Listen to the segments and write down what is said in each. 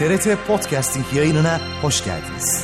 TRT Podcasting yayınına hoş geldiniz.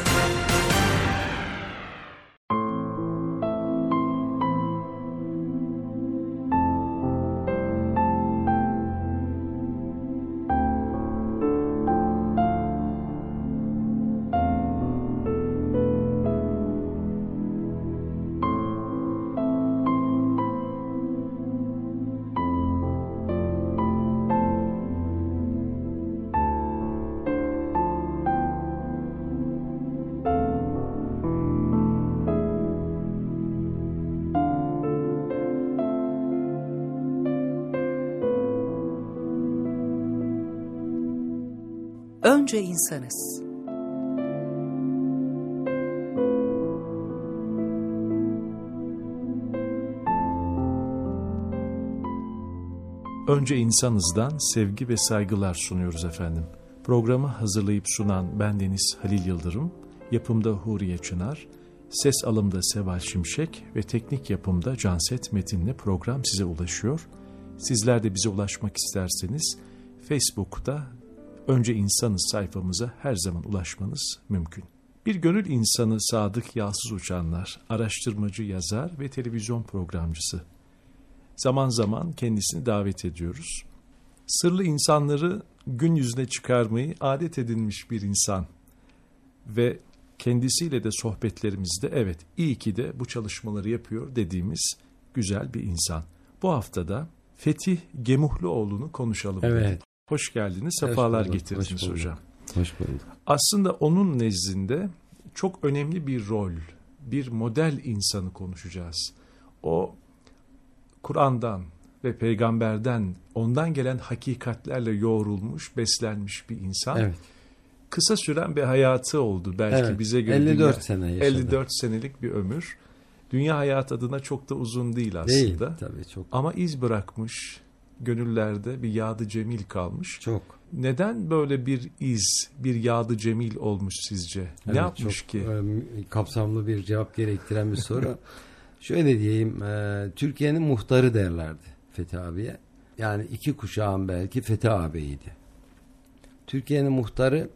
Önce insanız. Önce insanızdan sevgi ve saygılar sunuyoruz efendim. Programı hazırlayıp sunan bendeniz Halil Yıldırım, yapımda Huriye Çınar, ses alımda Seval Şimşek ve teknik yapımda Canset Metin'le program size ulaşıyor. Sizler de bize ulaşmak isterseniz Facebook'ta Önce İnsanız sayfamıza her zaman ulaşmanız mümkün. Bir gönül insanı Sadık Yalsız Uçanlar, araştırmacı, yazar ve televizyon programcısı. Zaman zaman kendisini davet ediyoruz. Sırlı insanları gün yüzüne çıkarmayı adet edinmiş bir insan. Ve kendisiyle de sohbetlerimizde evet iyi ki de bu çalışmaları yapıyor dediğimiz güzel bir insan. Bu haftada Fetih Gemuhluoğlu'nu konuşalım. Evet. Hoş geldiniz, sefalar getirdiniz hocam. Hoş bulduk. Aslında onun nezdinde çok önemli bir rol, bir model insanı konuşacağız. O Kur'an'dan ve peygamberden, ondan gelen hakikatlerle yoğrulmuş, beslenmiş bir insan. Evet. Kısa süren bir hayatı oldu belki bize göre. 54 sene yaşadı. 54 senelik bir ömür. Dünya hayat adına çok da uzun değil aslında. Değil tabii çok. Ama iz bırakmış, gönüllerde bir yad-ı cemil kalmış. Çok. Neden böyle bir iz, bir yad-ı cemil olmuş sizce? Evet, ne yapmış çok, ki? Kapsamlı bir cevap gerektiren bir soru. Şöyle diyeyim, Türkiye'nin muhtarı derlerdi Fethi abiye. Yani 2 kuşağın belki Fethi ağabeyiydi. Türkiye'nin muhtarı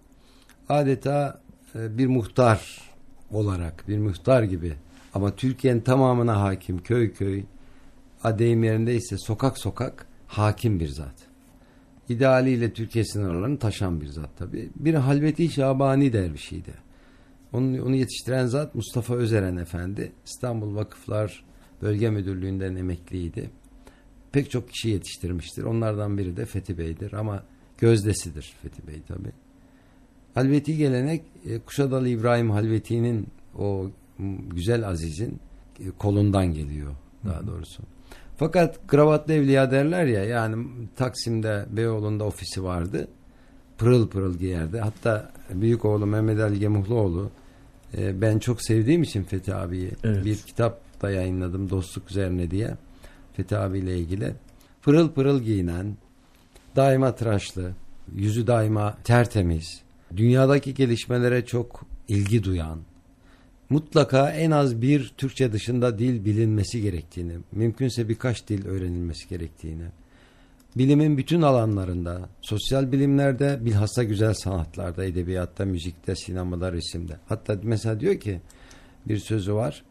adeta bir muhtar olarak, bir muhtar gibi ama Türkiye'nin tamamına hakim, köy köy, deyim yerindeyse sokak sokak hakim bir zat. İdealiyle Türkiye sınırlarını taşan bir zat tabii. Bir Halveti Şabani dervişiydi. Onu yetiştiren zat Mustafa Özeren Efendi. İstanbul Vakıflar Bölge Müdürlüğü'nden emekliydi. Pek çok kişi yetiştirmiştir. Onlardan biri de Fethi Bey'dir ama gözdesidir Fethi Bey tabii. Halveti gelenek Kuşadalı İbrahim Halveti'nin o güzel azizin kolundan geliyor daha doğrusu. Fakat kravatlı evliya derler ya, yani Taksim'de Beyoğlu'nda ofisi vardı. Pırıl pırıl giyerdi. Hatta büyük oğlu Mehmet Ali Gemuhluoğlu, ben çok sevdiğim için Fethi abiyi bir kitap da yayınladım dostluk üzerine diye. Fethi abiyle ilgili. Pırıl pırıl giyinen, daima tıraşlı, yüzü daima tertemiz, dünyadaki gelişmelere çok ilgi duyan, mutlaka en az bir Türkçe dışında dil bilinmesi gerektiğini, mümkünse birkaç dil öğrenilmesi gerektiğini, bilimin bütün alanlarında, sosyal bilimlerde, bilhassa güzel sanatlarda, edebiyatta, müzikte, sinemada, resimde. Hatta mesela diyor ki, bir sözü var,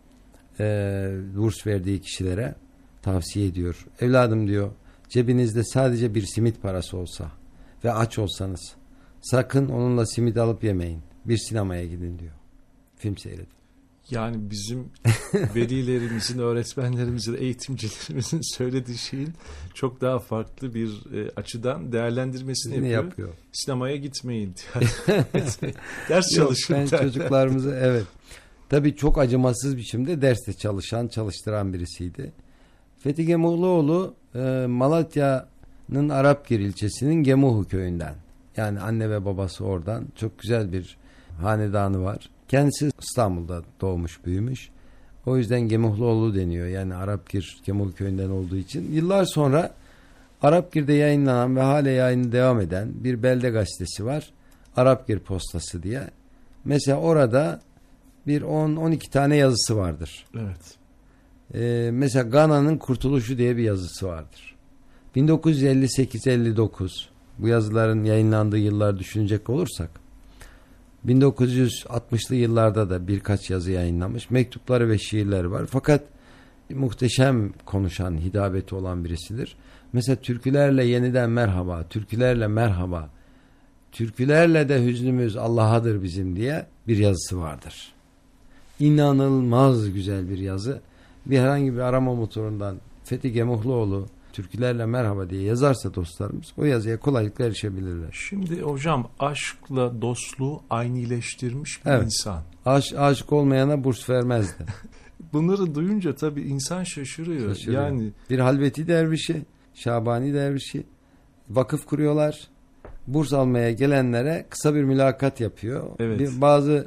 burs verdiği kişilere tavsiye ediyor. Evladım diyor, cebinizde sadece bir simit parası olsa ve aç olsanız, sakın onunla simit alıp yemeyin. Bir sinemaya gidin diyor. Film seyredin. Yani bizim velilerimizin, öğretmenlerimizin, eğitimcilerimizin söylediği şeyin çok daha farklı bir açıdan değerlendirmesini yapıyor. Sinemaya gitmeyin. Ders çalışın. Ben çocuklarımızı tabii çok acımasız biçimde derste çalıştıran birisiydi. Fethi Gemuhluoğlu Malatya'nın Arapgir ilçesinin Gemuhu köyünden. Yani anne ve babası oradan. Çok güzel bir hanedanı var. Kendisi İstanbul'da doğmuş, büyümüş. O yüzden Gemuhluoğlu deniyor. Yani Arapgir, Gemuhu köyünden olduğu için. Yıllar sonra Arapgir'de yayınlanan ve hala yayını devam eden bir belde gazetesi var. Arapgir Postası diye. Mesela orada bir 10-12 tane yazısı vardır. Evet. Mesela Gana'nın Kurtuluşu diye bir yazısı vardır. 1958-59 bu yazıların yayınlandığı yıllar düşünecek olursak 1960'lı yıllarda da birkaç yazı yayınlanmış. Mektupları ve şiirleri var. Fakat muhteşem konuşan, hidabeti olan birisidir. Mesela türkülerle yeniden merhaba, türkülerle merhaba, türkülerle de hüznümüz Allah'adır bizim diye bir yazısı vardır. İnanılmaz güzel bir yazı. Bir herhangi bir arama motorundan Fethi Gemuhluoğlu türkülerle merhaba diye yazarsa dostlarımız o yazıya kolaylıkla erişebilirler. Şimdi hocam aşkla dostluğu aynileştirmiş bir Evet. insan. Aşık olmayana burs vermezdi. Bunları duyunca tabii insan şaşırıyor. Yani bir halveti dervişi, Şabani dervişi vakıf kuruyorlar. Burs almaya gelenlere kısa bir mülakat yapıyor. Evet. Bazı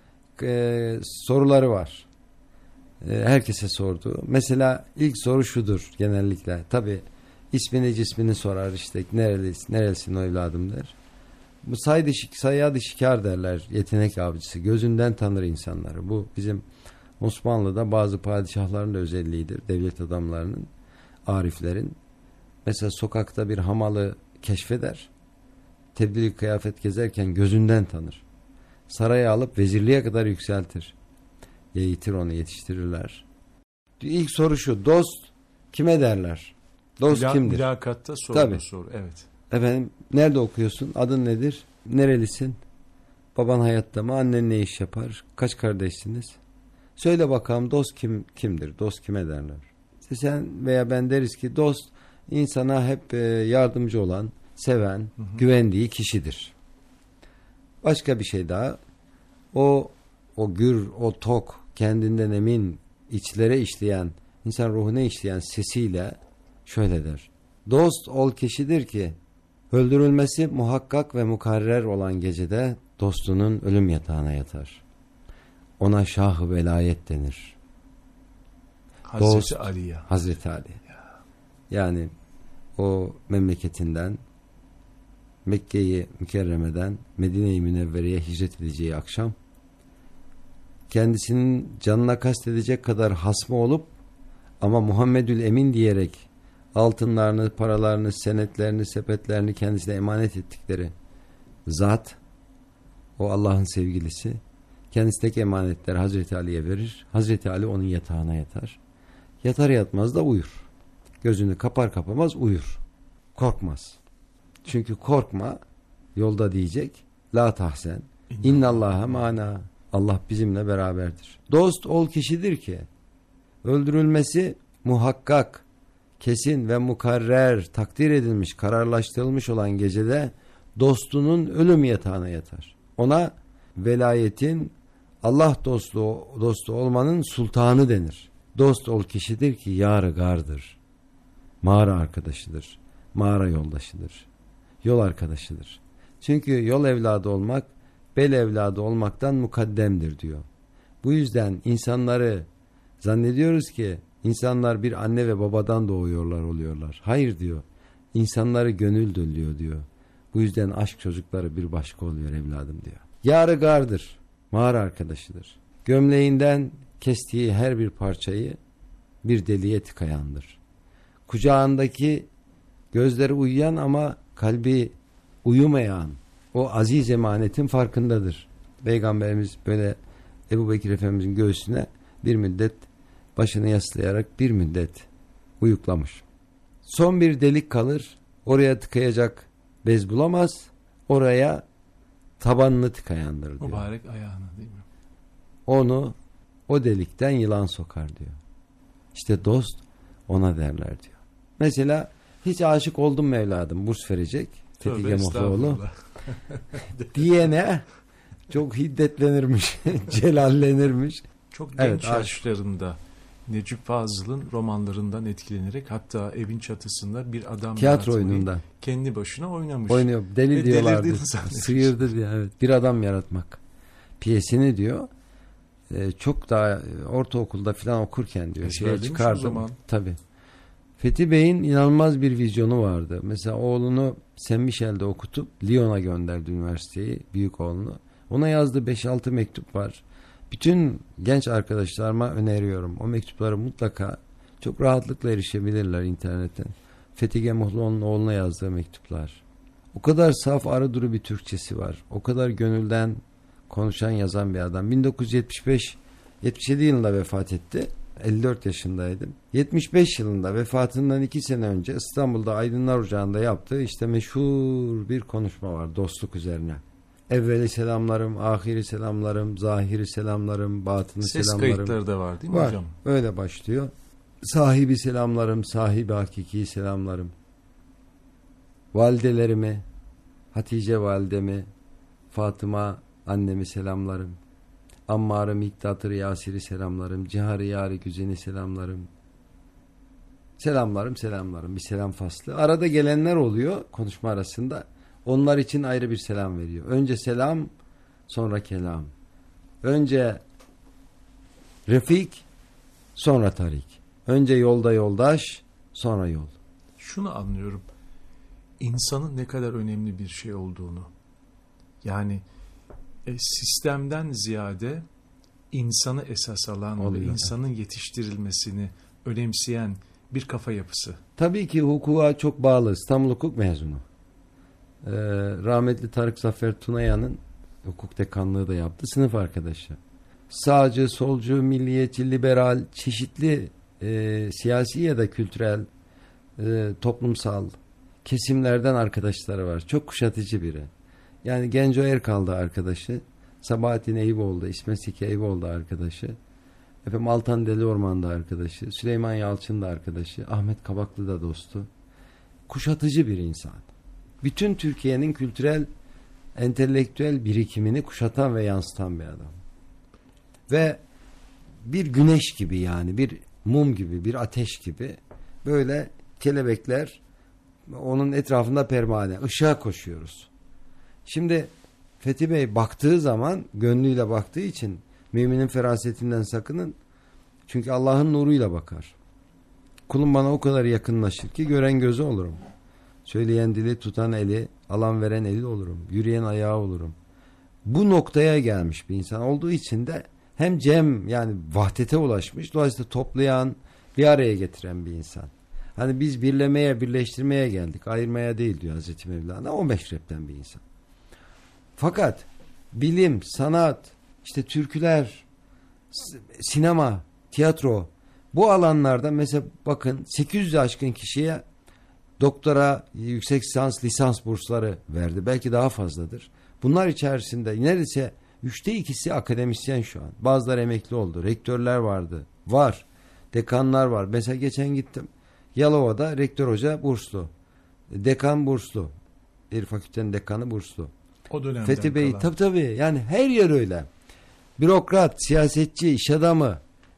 soruları var. Herkese sordu. Mesela ilk soru şudur genellikle. Tabii ismini cismini sorar, işte nerelisin o evladım der. Bu sayyadı şikar derler, yetenek avcısı. Gözünden tanır insanları. Bu bizim Osmanlı'da bazı padişahların da özelliğidir. Devlet adamlarının, ariflerin. Mesela sokakta bir hamalı keşfeder. Tebdili kıyafet gezerken gözünden tanır. Saraya alıp vezirliğe kadar yükseltir. Eğitir onu, yetiştirirler. İlk soru şu: dost kime derler? Dost kimdir? Mülakatta sorduğu soru. Evet. Efendim, nerede okuyorsun? Adın nedir? Nerelisin? Baban hayatta mı? Annen ne iş yapar? Kaç kardeşsiniz? Söyle bakalım, dost kimdir? Dost kime derler? İşte sen veya ben deriz ki dost insana hep yardımcı olan, seven, güvendiği kişidir. Başka bir şey daha. O gür, o tok, kendinden emin, içlere işleyen, insan ruhuna işleyen sesiyle şöyle der: dost ol kişidir ki öldürülmesi muhakkak ve mukarrer olan gecede dostunun ölüm yatağına yatar. Ona şah-ı velayet denir. Hazreti Ali'ye. Hazreti Ali. Yani o memleketinden, Mekke'yi Mükerreme'den Medine-i Münevvere'ye hicret edeceği akşam kendisinin canına kastedecek kadar hasmı olup ama Muhammedül Emin diyerek altınlarını, paralarını, senetlerini, sepetlerini kendisine emanet ettikleri zat, o Allah'ın sevgilisi, kendisindeki emanetleri Hazreti Ali'ye verir. Hazreti Ali onun yatağına yatar. Yatar yatmaz da uyur. Gözünü kapar kapamaz uyur. Korkmaz. Çünkü korkma, yolda diyecek: la tahsen innallaha ma'ana, Allah bizimle beraberdir. Dost ol kişidir ki öldürülmesi muhakkak, kesin ve mukarrer, takdir edilmiş, kararlaştırılmış olan gecede dostunun ölüm yatağına yatar. Ona velayetin, Allah dostu olmanın sultanı denir. Dost ol kişidir ki yar-ı gardır. Mağara arkadaşıdır. Mağara yoldaşıdır. Yol arkadaşıdır. Çünkü yol evladı olmak bel evladı olmaktan mukaddemdir diyor. Bu yüzden insanları zannediyoruz ki insanlar bir anne ve babadan doğuyorlar, oluyorlar. Hayır diyor. İnsanları gönül dölüyor diyor. Bu yüzden aşk çocukları bir başka oluyor evladım diyor. Yar-ı gardır. Mağara arkadaşıdır. Gömleğinden kestiği her bir parçayı bir deliğe tıkayandır. Kucağındaki gözleri uyuyan ama kalbi uyumayan o aziz emanetin farkındadır. Peygamberimiz böyle Ebu Bekir Efendimizin göğsüne bir müddet başını yaslayarak bir müddet uyuklamış. Son bir delik kalır. Oraya tıkayacak bez bulamaz. Oraya tabanını tıkayandır diyor. Mübarek ayağını, değil mi? Onu o delikten yılan sokar diyor. İşte dost ona derler diyor. Mesela hiç aşık oldum mu evladım? Burs verecek Fethi Gemuhluoğlu diyene çok hiddetlenirmiş, celallenirmiş. Çok genç yaşlarında Necip Fazıl'ın romanlarından etkilenerek hatta evin çatısında bir adam tiyatro oyununda kendi başına oynamış. Oynuyor. Deli diyorlardı. Sıyırdı diye. Evet. Bir adam yaratmak piyesini diyor. Çok daha ortaokulda falan okurken diyor. Şeye çıkardım. Tabii. Fethi Bey'in inanılmaz bir vizyonu vardı. Mesela oğlunu Saint Michel'de okutup Lyon'a gönderdi üniversiteyi, büyük oğlunu. Ona yazdığı 5-6 mektup var. Bütün genç arkadaşlarıma öneriyorum. O mektupları mutlaka çok rahatlıkla erişebilirler internetten. Fethi Gemuhluoğlu'nun oğluna yazdığı mektuplar. O kadar saf arı duru bir Türkçesi var. O kadar gönülden konuşan yazan bir adam. 1977 yılında vefat etti. 54 yaşındaydım. 75 yılında vefatından 2 sene önce İstanbul'da Aydınlar Ocağı'nda yaptığı işte meşhur bir konuşma var dostluk üzerine. Evveli selamlarım, ahiri selamlarım, zahiri selamlarım, batını selamlarım. Ses kayıtları da var değil mi hocam? Öyle başlıyor. Sahibi selamlarım, sahibi hakiki selamlarım. Validelerimi, Hatice validemi, Fatıma annemi selamlarım. Ammar'ı, Miktat'ı, Yasir'i selamlarım. Cihar'ı, Yari, Güzen'i selamlarım. Selamlarım. Bir selam faslı. Arada gelenler oluyor konuşma arasında. Onlar için ayrı bir selam veriyor. Önce selam, sonra kelam. Önce refik, sonra tarik. Önce yolda yoldaş, sonra yol. Şunu anlıyorum. İnsanın ne kadar önemli bir şey olduğunu. Yani sistemden ziyade insanı esas alan ve insanın yetiştirilmesini önemseyen bir kafa yapısı. Tabii ki hukuka çok bağlı. İstanbul Hukuk mezunu. Rahmetli Tarık Zafer Tunayan'ın hukuk dekanlığı da yaptı. Sınıf arkadaşı. Sağcı, solcu, milliyetçi, liberal, çeşitli siyasi ya da kültürel, toplumsal kesimlerden arkadaşları var. Çok kuşatıcı biri. Yani Genco Erkal'da arkadaşı, Sabahattin Eyüboğlu'da, İsmet Seki Eyüboğlu'da arkadaşı, Altan Deliorman'da arkadaşı, Süleyman Yalçın'da arkadaşı, Ahmet Kabaklı'da dostu. Kuşatıcı bir insan. Bütün Türkiye'nin kültürel, entelektüel birikimini kuşatan ve yansıtan bir adam. Ve bir güneş gibi yani, bir mum gibi, bir ateş gibi böyle kelebekler onun etrafında pervane, ışığa koşuyoruz. Şimdi Fethi Bey baktığı zaman, gönlüyle baktığı için müminin ferasetinden sakının. Çünkü Allah'ın nuruyla bakar. Kulum bana o kadar yakınlaşır ki gören gözü olurum. Söyleyen dili, tutan eli, alan veren eli olurum. Yürüyen ayağı olurum. Bu noktaya gelmiş bir insan olduğu için de hem cem yani vahdete ulaşmış, dolayısıyla toplayan, bir araya getiren bir insan. Hani biz birlemeye, birleştirmeye geldik, ayırmaya değil diyor Hazreti Mevlana. O meşrepten bir insan. Fakat bilim, sanat, işte türküler, sinema, tiyatro, bu alanlarda mesela bakın 800'ü aşkın kişiye doktora, yüksek lisans bursları verdi. Belki daha fazladır. Bunlar içerisinde neredeyse 2/3 akademisyen şu an. Bazıları emekli oldu. Rektörler vardı. Var. Dekanlar var. Mesela geçen gittim. Yalova'da rektör hoca burslu. Dekan burslu. Bir fakültenin dekanı burslu. O dönemden Fethi Bey kalan. tabii yani her yer öyle. Bürokrat, siyasetçi, iş adamı,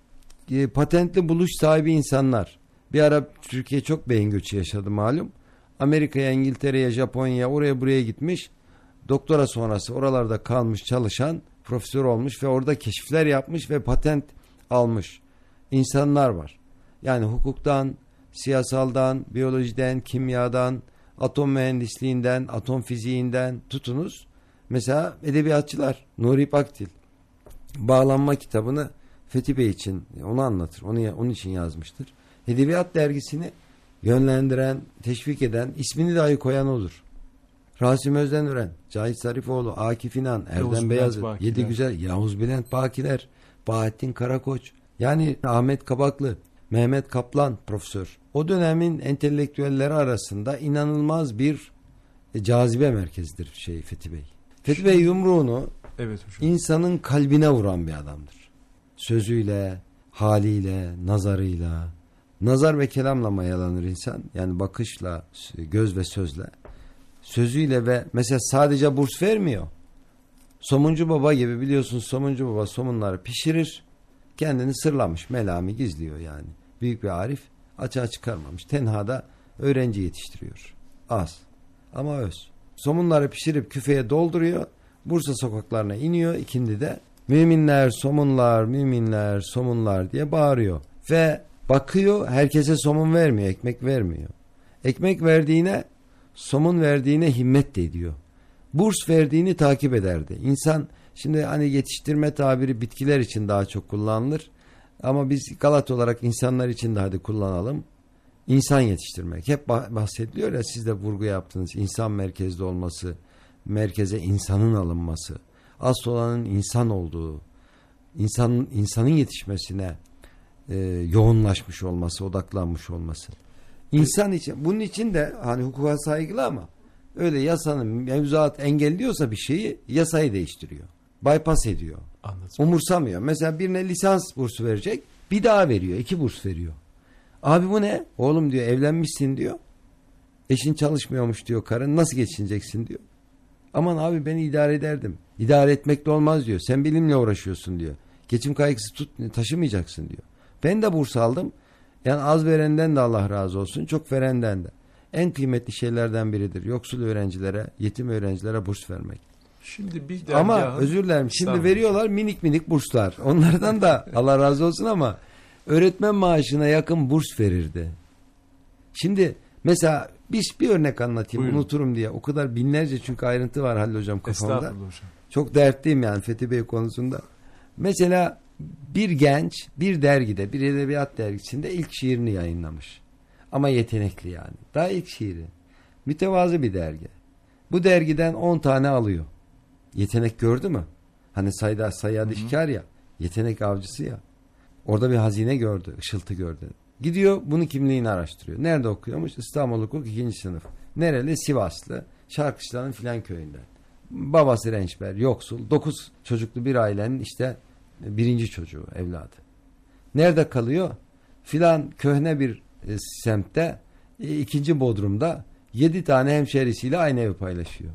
patentli buluş sahibi insanlar. Bir ara Türkiye çok beyin göçü yaşadı malum. Amerika'ya, İngiltere'ye, Japonya'ya, oraya buraya gitmiş. Doktora sonrası oralarda kalmış, çalışan, profesör olmuş ve orada keşifler yapmış ve patent almış insanlar var. Yani hukuktan, siyasaldan, biyolojiden, kimyadan, atom mühendisliğinden, atom fiziğinden tutunuz. Mesela edebiyatçılar, Nuri Pakdil Bağlanma kitabını Fethi Bey için onu anlatır. Onun için yazmıştır. Edebiyat dergisini yönlendiren, teşvik eden, ismini dahi koyan olur. Rasim Özdenören, Cahit Zarifoğlu, Akif İnan, Erdem Beyazıt, Yedi Güzel, Yavuz Bülent Bakiler, Bahattin Karakoç, yani Ahmet Kabaklı, Mehmet Kaplan profesör. O dönemin entelektüelleri arasında inanılmaz bir cazibe merkezidir Fethi Bey. Fethi Bey yumruğunu insanın kalbine vuran bir adamdır. Sözüyle, haliyle, nazarıyla, nazar ve kelamla mayalanır insan. Yani bakışla, göz ve sözle. Sözüyle ve mesela sadece burs vermiyor. Somuncu Baba gibi biliyorsunuz, Somuncu Baba somunları pişirir. Kendini sırlamış, melami gizliyor yani. Büyük bir arif, açığa çıkarmamış. Tenhada öğrenci yetiştiriyor. Az ama öz. Somunları pişirip küfeye dolduruyor. Bursa sokaklarına iniyor ikindide. Müminler, somunlar, müminler, somunlar diye bağırıyor. Ve bakıyor, herkese somun vermiyor, ekmek vermiyor. Ekmek verdiğine, somun verdiğine himmet de ediyor. Burs verdiğini takip ederdi. İnsan, şimdi hani yetiştirme tabiri bitkiler için daha çok kullanılır. Ama biz Galata olarak insanlar için de hadi kullanalım. İnsan yetiştirmek. Hep bahsediliyor ya, siz de vurgu yaptınız. İnsan merkezli olması, merkeze insanın alınması, asıl olanın insan olduğu, insanın yetişmesine yoğunlaşmış olması, odaklanmış olması. İnsan için, bunun için de hani hukuka saygılı ama öyle yasanın mevzuat engelliyorsa bir şeyi, yasayı değiştiriyor. Bypass ediyor. Anladım. Umursamıyor. Mesela birine lisans bursu verecek, bir daha veriyor, 2 burs veriyor. Abi bu ne? Oğlum diyor, evlenmişsin diyor. Eşin çalışmıyormuş diyor, karın nasıl geçineceksin diyor. Aman abi ben idare ederdim. İdare etmekle olmaz diyor. Sen bilimle uğraşıyorsun diyor. Geçim kaygısı taşımayacaksın diyor. Ben de burs aldım. Yani az verenden de Allah razı olsun, çok verenden de. En kıymetli şeylerden biridir. Yoksul öğrencilere, yetim öğrencilere burs vermek. Şimdi bir ama özür dilerim. Şimdi veriyorlar minik burslar. Onlardan da Allah razı olsun ama öğretmen maaşına yakın burs verirdi. Şimdi mesela bir örnek anlatayım. Buyurun. Unuturum diye. O kadar binlerce çünkü ayrıntı var Halil Hocam kafamda. Estağfurullah hocam. Çok dertliyim yani Fethi Bey konusunda. Mesela bir genç bir dergide, bir edebiyat dergisinde ilk şiirini yayınlamış. Ama yetenekli yani. Daha ilk şiiri. Mütevazı bir dergi. Bu dergiden 10 tane alıyor. Yetenek gördü mü? Hani Sayyad İşkar ya. Yetenek avcısı ya. Orada bir hazine gördü. Işıltı gördü. Gidiyor bunun kimliğini araştırıyor. Nerede okuyormuş? İstanbul Hukuk 2. sınıf. Nereli? Sivaslı. Şarkışla'nın filan köyünden. Babası rençber, yoksul. 9 çocuklu bir ailenin işte 1. çocuğu, evladı. Nerede kalıyor? Filan köhne bir semtte 2. bodrumda 7 tane hemşerisiyle aynı evi paylaşıyor.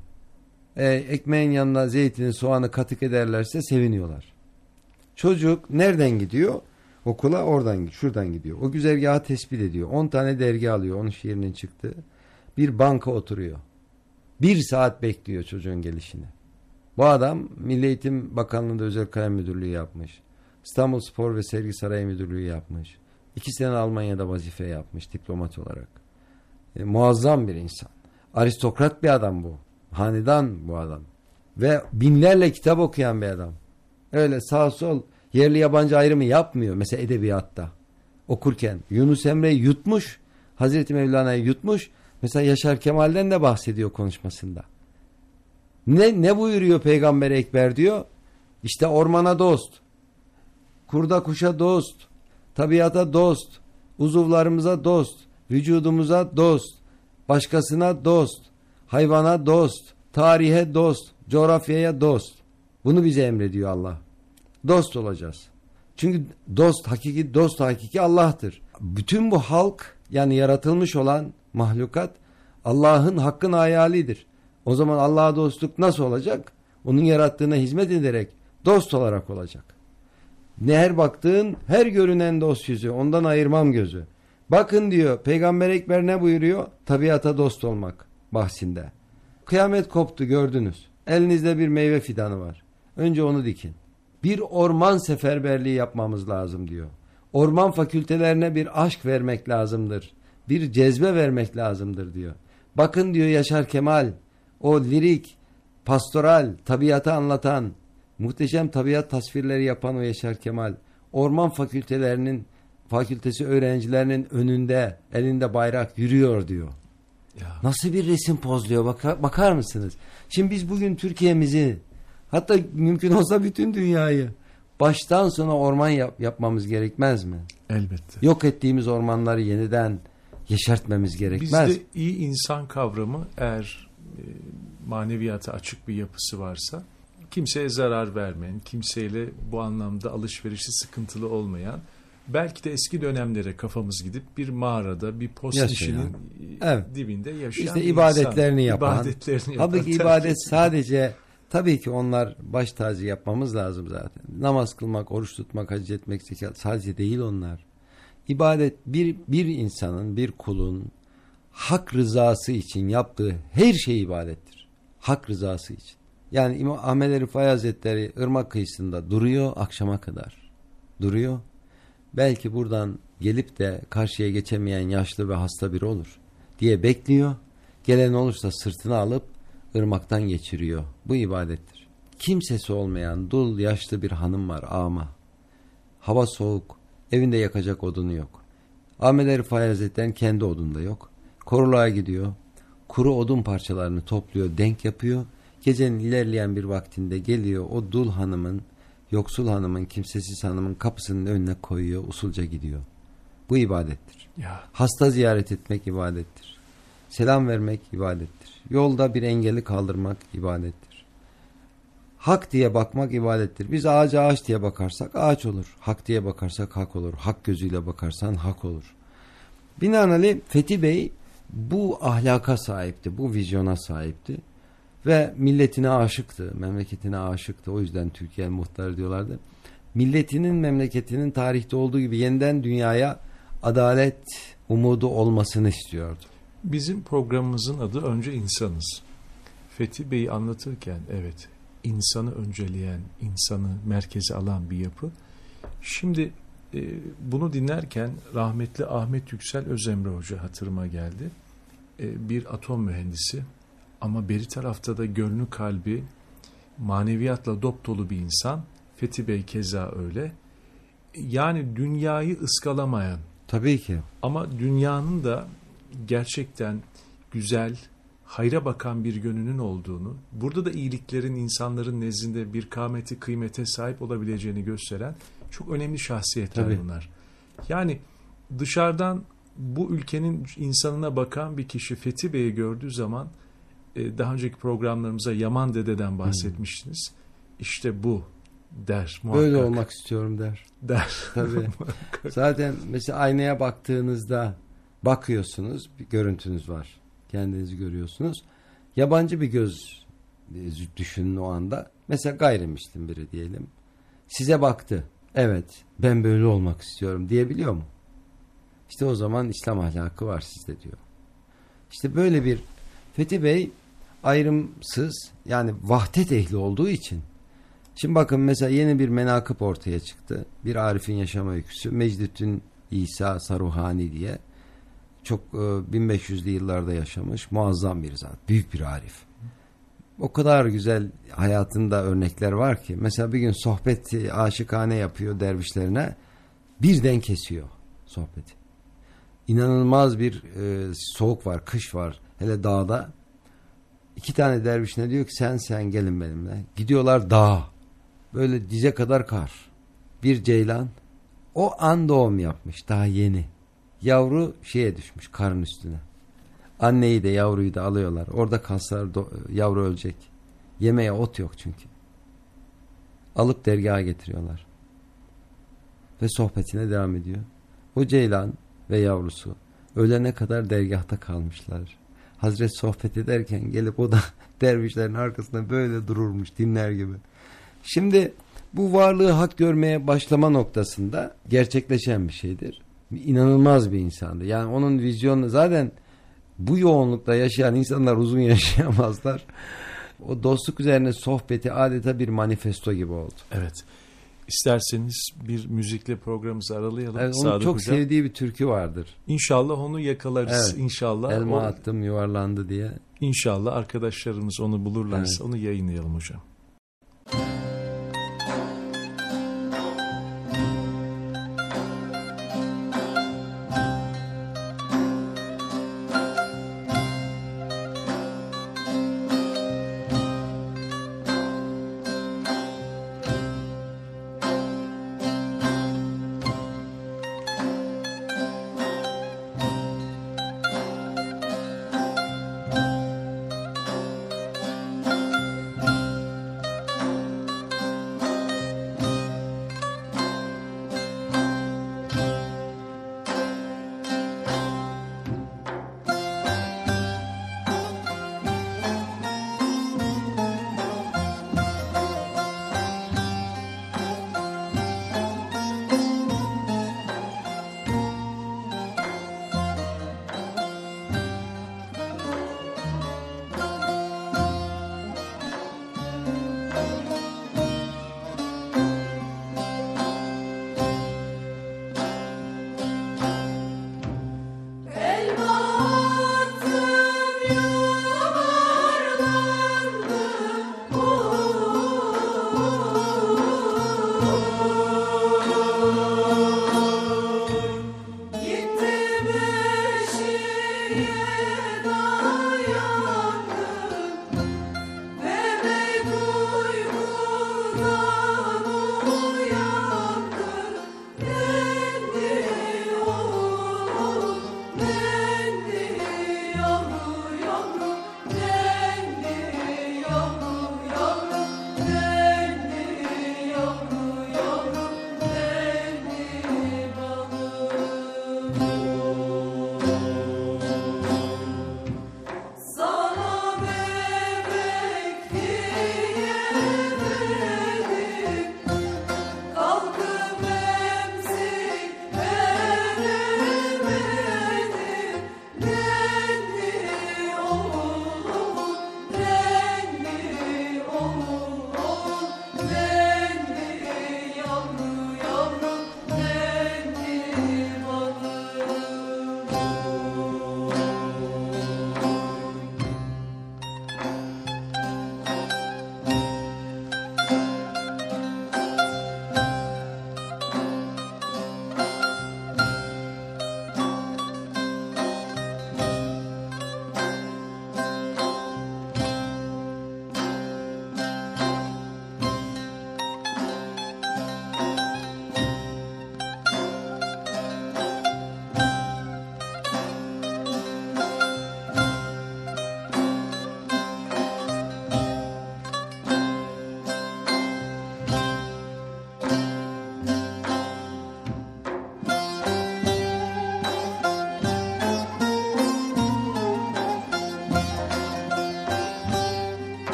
Ekmeğin yanına zeytini, soğanı katık ederlerse seviniyorlar. Çocuk nereden gidiyor? Okula şuradan gidiyor. O güzergahı tespit ediyor. 10 tane dergi alıyor. Onun şiirinin çıktığı. Bir banka oturuyor. 1 saat bekliyor çocuğun gelişini. Bu adam Milli Eğitim Bakanlığı'nda Özel Kalem Müdürlüğü yapmış. İstanbul Spor ve Sergi Sarayı Müdürlüğü yapmış. 2 sene Almanya'da vazife yapmış diplomat olarak. Muazzam bir insan. Aristokrat bir adam bu. Hanedan bu adam. Ve binlerle kitap okuyan bir adam. Öyle sağ sol yerli yabancı ayrımı yapmıyor. Mesela edebiyatta. Okurken Yunus Emre'yi yutmuş. Hazreti Mevlana'yı yutmuş. Mesela Yaşar Kemal'den de bahsediyor konuşmasında. Ne buyuruyor Peygamber Ekber diyor? İşte ormana dost. Kurda kuşa dost. Tabiata dost. Uzuvlarımıza dost. Vücudumuza dost. Başkasına dost. Hayvana dost. Tarihe dost. Coğrafyaya dost. Bunu bize emrediyor Allah. Dost olacağız. Çünkü dost hakiki Allah'tır. Bütün bu halk yani yaratılmış olan mahlukat Allah'ın hakkın hayalidir. O zaman Allah'a dostluk nasıl olacak? Onun yarattığına hizmet ederek dost olarak olacak. Ne her baktığın her görünen dost yüzü, ondan ayırmam gözü. Bakın diyor Peygamber Ekber ne buyuruyor? Tabiata dost olmak bahsinde. Kıyamet koptu gördünüz. Elinizde bir meyve fidanı var. Önce onu dikin. Bir orman seferberliği yapmamız lazım diyor. Orman fakültelerine bir aşk vermek lazımdır. Bir cezbe vermek lazımdır diyor. Bakın diyor Yaşar Kemal, o lirik, pastoral, tabiatı anlatan, muhteşem tabiat tasvirleri yapan o Yaşar Kemal, orman fakültesi öğrencilerinin önünde, elinde bayrak yürüyor diyor. Ya. Nasıl bir resim pozluyor bakar mısınız? Şimdi biz bugün Türkiye'mizi, hatta mümkün olsa bütün dünyayı baştan sona orman yapmamız gerekmez mi? Elbette. Yok ettiğimiz ormanları yeniden yeşertmemiz gerekmez. Bizde iyi insan kavramı eğer maneviyata açık bir yapısı varsa, kimseye zarar vermeyen, kimseyle bu anlamda alışverişi sıkıntılı olmayan, belki de eski dönemlere kafamız gidip bir mağarada, bir post işinin dibinde yaşayan İşte ibadetlerini yapan. Halbuki ibadet sadece, tabii ki onlar baş tacı yapmamız lazım zaten. Namaz kılmak, oruç tutmak, hac etmek, zekat sadece değil onlar. İbadet bir insanın, bir kulun hak rızası için yaptığı her şey ibadettir. Hak rızası için. Yani İmam Ahmed Rifai Hazretleri ırmak kıyısında duruyor akşama kadar. Duruyor. Belki buradan gelip de karşıya geçemeyen yaşlı ve hasta biri olur diye bekliyor. Gelen olursa sırtına alıp ırmaktan geçiriyor. Bu ibadettir. Kimsesi olmayan dul yaşlı bir hanım var ama. Hava soğuk. Evinde yakacak odunu yok. Ahmet Arif Hazretleri'nin kendi odunda yok. Koruluğa gidiyor. Kuru odun parçalarını topluyor, denk yapıyor. Gecenin ilerleyen bir vaktinde geliyor o dul hanımın, yoksul hanımın, kimsesiz hanımın kapısının önüne koyuyor, usulca gidiyor. Bu ibadettir. Ya. Hasta ziyaret etmek ibadettir. Selam vermek ibadettir. Yolda bir engeli kaldırmak ibadettir. Hak diye bakmak ibadettir. Biz ağaca ağaç diye bakarsak ağaç olur. Hak diye bakarsak hak olur. Hak gözüyle bakarsan hak olur. Binaenaleyh Fethi Bey bu ahlaka sahipti, bu vizyona sahipti. Ve milletine aşıktı, memleketine aşıktı. O yüzden Türkiye'nin muhtarı diyorlardı. Milletinin, memleketinin tarihte olduğu gibi yeniden dünyaya adalet umudu olmasını istiyordu. Bizim programımızın adı Önce İnsanız. Fethi Bey'i anlatırken evet, insanı önceleyen, insanı merkeze alan bir yapı. Şimdi bunu dinlerken rahmetli Ahmet Yüksel Özemre Hoca hatırıma geldi. Bir atom mühendisi ama beri tarafta da gönlü kalbi maneviyatla dop dolu bir insan. Fethi Bey keza öyle. Yani dünyayı ıskalamayan. Tabii ki. Ama dünyanın da gerçekten güzel, hayra bakan bir yönünün olduğunu, burada da iyiliklerin insanların nezdinde bir kâmeti, kıymete sahip olabileceğini gösteren çok önemli şahsiyetler Tabii. bunlar. Yani dışarıdan bu ülkenin insanına bakan bir kişi Fethi Bey'i gördüğü zaman, daha önceki programlarımıza Yaman Dede'den bahsetmiştiniz. İşte bu der muhakkak. Böyle olmak istiyorum der. Tabii. Zaten mesela aynaya baktığınızda bakıyorsunuz, bir görüntünüz var. Kendinizi görüyorsunuz. Yabancı bir göz düşünün o anda. Mesela gayrimüslim biri diyelim. Size baktı. Evet, ben böyle olmak istiyorum diyebiliyor mu? İşte o zaman İslam ahlakı var sizde diyor. İşte böyle bir Fethi Bey ayrımsız, yani vahdet ehli olduğu için. Şimdi bakın mesela yeni bir menakıb ortaya çıktı. Bir Arif'in yaşam öyküsü. Mecdüddin İsa Saruhani diye. Çok 1500'lü yıllarda yaşamış. Muazzam bir zat. Büyük bir Arif. O kadar güzel hayatında örnekler var ki. Mesela bir gün sohbet aşıkane yapıyor dervişlerine. Birden kesiyor sohbeti. İnanılmaz bir soğuk var, kış var. Hele dağda. 2 tane dervişine diyor ki sen gelin benimle. Gidiyorlar dağa. Böyle dize kadar kar. Bir ceylan. O an doğum yapmış. Daha yeni. Yavru şeye düşmüş, karın üstüne. Anneyi de yavruyu da alıyorlar. Orada kalsalar yavru ölecek. Yemeğe ot yok çünkü. Alıp dergaha getiriyorlar. Ve sohbetine devam ediyor. O ceylan ve yavrusu ölene kadar dergahta kalmışlar. Hazret sohbet ederken gelip o da dervişlerin arkasında böyle dururmuş, dinler gibi. Şimdi bu varlığı hak görmeye başlama noktasında gerçekleşen bir şeydir. İnanılmaz bir insandı. Yani onun vizyonu zaten bu yoğunlukta yaşayan insanlar uzun yaşayamazlar. O dostluk üzerine sohbeti adeta bir manifesto gibi oldu. Evet. İsterseniz bir müzikle programımızı aralayalım. Evet, onun Sadık çok Hocam. Sevdiği bir türkü vardır. İnşallah onu yakalarız. Evet. İnşallah. Elma attım yuvarlandı diye. İnşallah arkadaşlarımız onu bulurlarsa Evet. onu yayınlayalım hocam. Gitti